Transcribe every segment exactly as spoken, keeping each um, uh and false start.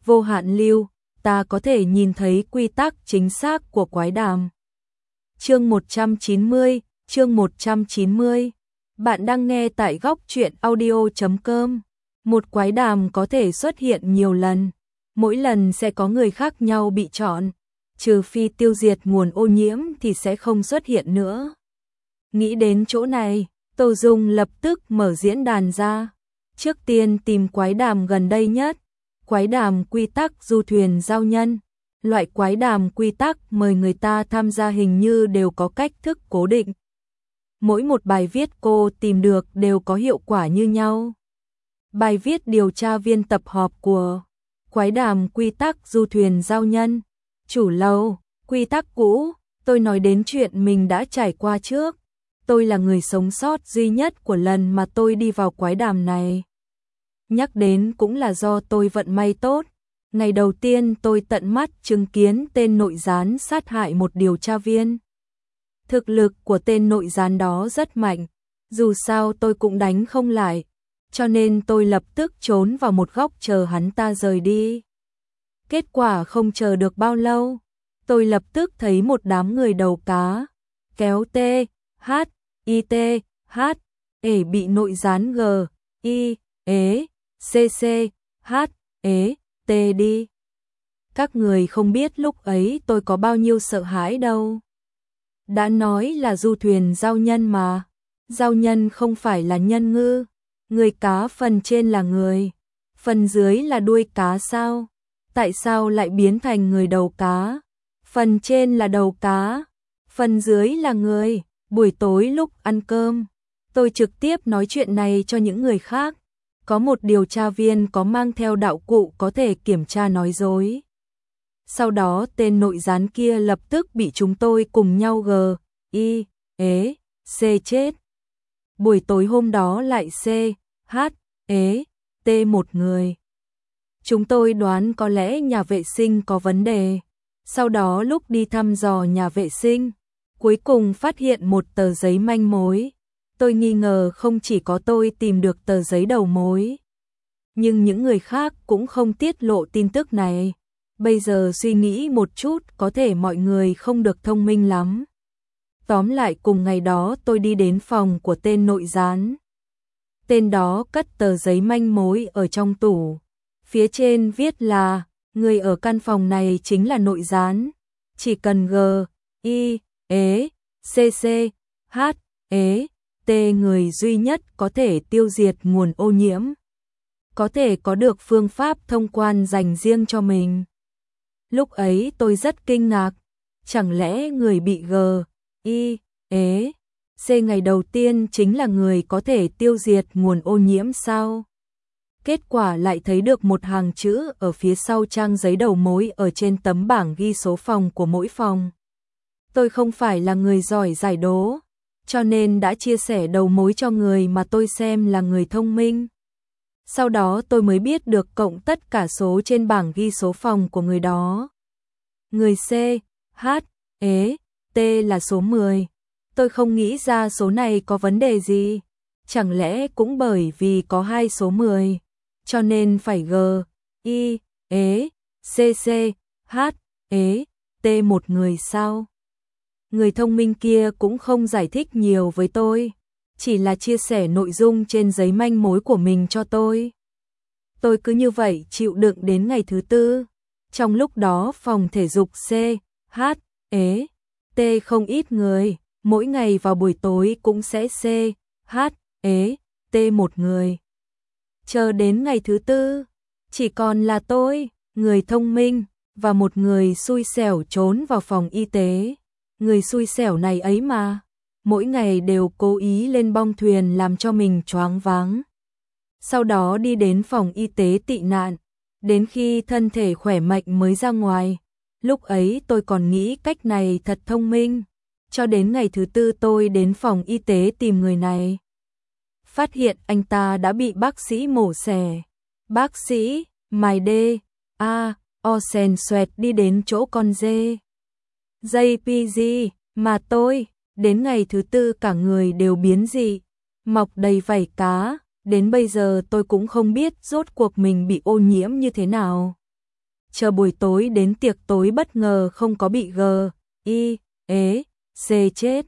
vô hạn lưu, ta có thể nhìn thấy quy tắc chính xác của quái đàm. Chương một trăm chín mươi, chương một trăm chín mươi. Bạn đang nghe tại góc truyện audio chấm com. Một quái đàm có thể xuất hiện nhiều lần, mỗi lần sẽ có người khác nhau bị chọn, trừ phi tiêu diệt nguồn ô nhiễm thì sẽ không xuất hiện nữa. Nghĩ đến chỗ này, Tô Dung lập tức mở diễn đàn ra. Trước tiên tìm quái đàm gần đây nhất, quái đàm quy tắc du thuyền giao nhân. Loại quái đàm quy tắc mời người ta tham gia hình như đều có cách thức cố định. Mỗi một bài viết cô tìm được đều có hiệu quả như nhau. Bài viết điều tra viên tập họp của quái đàm quy tắc du thuyền giao nhân. Chủ lâu, quy tắc cũ, tôi nói đến chuyện mình đã trải qua trước. Tôi là người sống sót duy nhất của lần mà tôi đi vào quái đàm này. Nhắc đến cũng là do tôi vận may tốt. Ngày đầu tiên tôi tận mắt chứng kiến tên nội gián sát hại một điều tra viên. Thực lực của tên nội gián đó rất mạnh, dù sao tôi cũng đánh không lại, cho nên tôi lập tức trốn vào một góc chờ hắn ta rời đi. Kết quả không chờ được bao lâu, tôi lập tức thấy một đám người đầu cá, kéo T, H, I, T, H, ể bị nội gián G, I, ế, C, C, H, ế, T đi. Các người không biết lúc ấy tôi có bao nhiêu sợ hãi đâu. Đã nói là du thuyền giao nhân mà, giao nhân không phải là nhân ngư, người cá phần trên là người, phần dưới là đuôi cá sao? Tại sao lại biến thành người đầu cá? Phần trên là đầu cá, phần dưới là người. Buổi tối lúc ăn cơm, tôi trực tiếp nói chuyện này cho những người khác. Có một điều tra viên có mang theo đạo cụ có thể kiểm tra nói dối. Sau đó tên nội gián kia lập tức bị chúng tôi cùng nhau G, I, ế, C chết. Buổi tối hôm đó lại C, H, ế, T một người. Chúng tôi đoán có lẽ nhà vệ sinh có vấn đề. Sau đó lúc đi thăm dò nhà vệ sinh, cuối cùng phát hiện một tờ giấy manh mối. Tôi nghi ngờ không chỉ có tôi tìm được tờ giấy đầu mối, nhưng những người khác cũng không tiết lộ tin tức này. Bây giờ suy nghĩ một chút có thể mọi người không được thông minh lắm. Tóm lại cùng ngày đó tôi đi đến phòng của tên nội gián. Tên đó cất tờ giấy manh mối ở trong tủ. Phía trên viết là, người ở căn phòng này chính là nội gián. Chỉ cần G, I, ế, C, C, H, ế, T người duy nhất có thể tiêu diệt nguồn ô nhiễm. Có thể có được phương pháp thông quan dành riêng cho mình. Lúc ấy tôi rất kinh ngạc. Chẳng lẽ người bị G, I, ế, C ngày đầu tiên chính là người có thể tiêu diệt nguồn ô nhiễm sao? Kết quả lại thấy được một hàng chữ ở phía sau trang giấy đầu mối ở trên tấm bảng ghi số phòng của mỗi phòng. Tôi không phải là người giỏi giải đố, cho nên đã chia sẻ đầu mối cho người mà tôi xem là người thông minh. Sau đó tôi mới biết được cộng tất cả số trên bảng ghi số phòng của người đó. Người C, H, ế, T là số mười. Tôi không nghĩ ra số này có vấn đề gì. Chẳng lẽ cũng bởi vì có hai số mười, cho nên phải G, I, ế, C, C, H, ế, T một người sao? Người thông minh kia cũng không giải thích nhiều với tôi, chỉ là chia sẻ nội dung trên giấy manh mối của mình cho tôi. Tôi cứ như vậy chịu đựng đến ngày thứ tư. Trong lúc đó phòng thể dục C, H, ế, T không ít người, mỗi ngày vào buổi tối cũng sẽ C, H, ế, T một người. Chờ đến ngày thứ tư, chỉ còn là tôi, người thông minh, và một người xui xẻo trốn vào phòng y tế. Người xui xẻo này ấy mà, mỗi ngày đều cố ý lên bong thuyền làm cho mình choáng váng. Sau đó đi đến phòng y tế tị nạn, đến khi thân thể khỏe mạnh mới ra ngoài. Lúc ấy tôi còn nghĩ cách này thật thông minh, cho đến ngày thứ tư tôi đến phòng y tế tìm người này. Phát hiện anh ta đã bị bác sĩ mổ xẻ. Bác sĩ, mài đê, a, o sèn xoẹt đi đến chỗ con dê. gi pê giê, mà tôi, đến ngày thứ tư cả người đều biến dị, mọc đầy vảy cá, đến bây giờ tôi cũng không biết rốt cuộc mình bị ô nhiễm như thế nào. chờ buổi tối đến tiệc tối bất ngờ không có bị G, I, ế, C chết.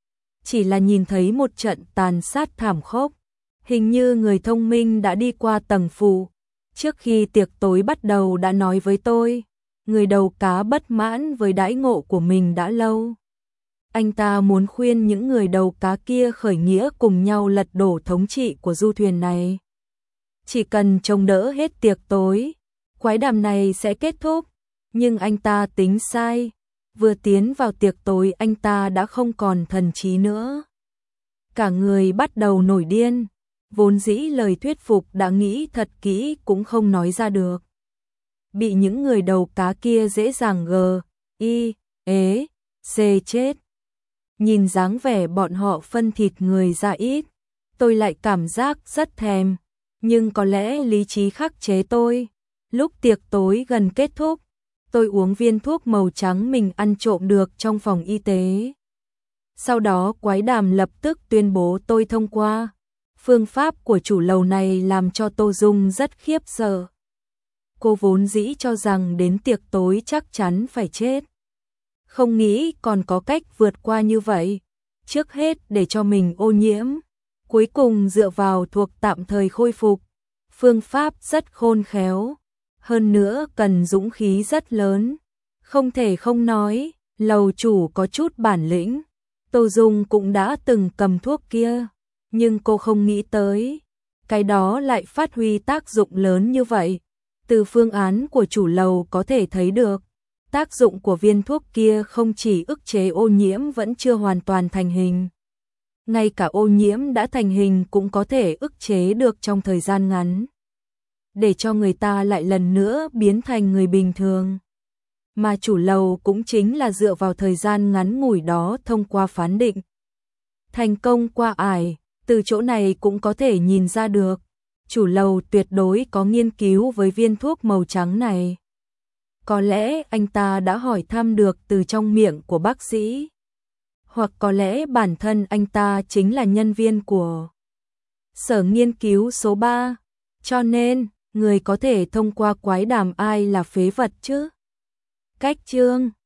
Chỉ là nhìn thấy một trận tàn sát thảm khốc. Hình như người thông minh đã đi qua tầng phủ. Trước khi tiệc tối bắt đầu đã nói với tôi, người đầu cá bất mãn với đãi ngộ của mình đã lâu. Anh ta muốn khuyên những người đầu cá kia khởi nghĩa cùng nhau lật đổ thống trị của du thuyền này. Chỉ cần trông đỡ hết tiệc tối, quái đàm này sẽ kết thúc. Nhưng anh ta tính sai. Vừa tiến vào tiệc tối anh ta đã không còn thần trí nữa. Cả người bắt đầu nổi điên. Vốn dĩ lời thuyết phục đã nghĩ thật kỹ cũng không nói ra được. Bị những người đầu cá kia dễ dàng G, I, ế, C chết. Nhìn dáng vẻ bọn họ phân thịt người ra ít, tôi lại cảm giác rất thèm. Nhưng có lẽ lý trí khắc chế tôi. Lúc tiệc tối gần kết thúc, tôi uống viên thuốc màu trắng mình ăn trộm được trong phòng y tế. Sau đó quái đàm lập tức tuyên bố tôi thông qua. Phương pháp của chủ lầu này làm cho Tô Dung rất khiếp sợ. Cô vốn dĩ cho rằng đến tiệc tối chắc chắn phải chết. Không nghĩ còn có cách vượt qua như vậy. Trước hết để cho mình ô nhiễm. Cuối cùng dựa vào thuộc tạm thời khôi phục. Phương pháp rất khôn khéo. Hơn nữa cần dũng khí rất lớn. Không thể không nói, lầu chủ có chút bản lĩnh. Tô Dung cũng đã từng cầm thuốc kia. Nhưng cô không nghĩ tới. Cái đó lại phát huy tác dụng lớn như vậy. Từ phương án của chủ lầu có thể thấy được. Tác dụng của viên thuốc kia không chỉ ức chế ô nhiễm vẫn chưa hoàn toàn thành hình. Ngay cả ô nhiễm đã thành hình cũng có thể ức chế được trong thời gian ngắn. Để cho người ta lại lần nữa biến thành người bình thường. Mà chủ lầu cũng chính là dựa vào thời gian ngắn ngủi đó thông qua phán định. Thành công qua ải, từ chỗ này cũng có thể nhìn ra được. Chủ lầu tuyệt đối có nghiên cứu với viên thuốc màu trắng này. Có lẽ anh ta đã hỏi thăm được từ trong miệng của bác sĩ. Hoặc có lẽ bản thân anh ta chính là nhân viên của sở nghiên cứu số ba. Cho nên, người có thể thông qua quái đàm ai là phế vật chứ? Cách chương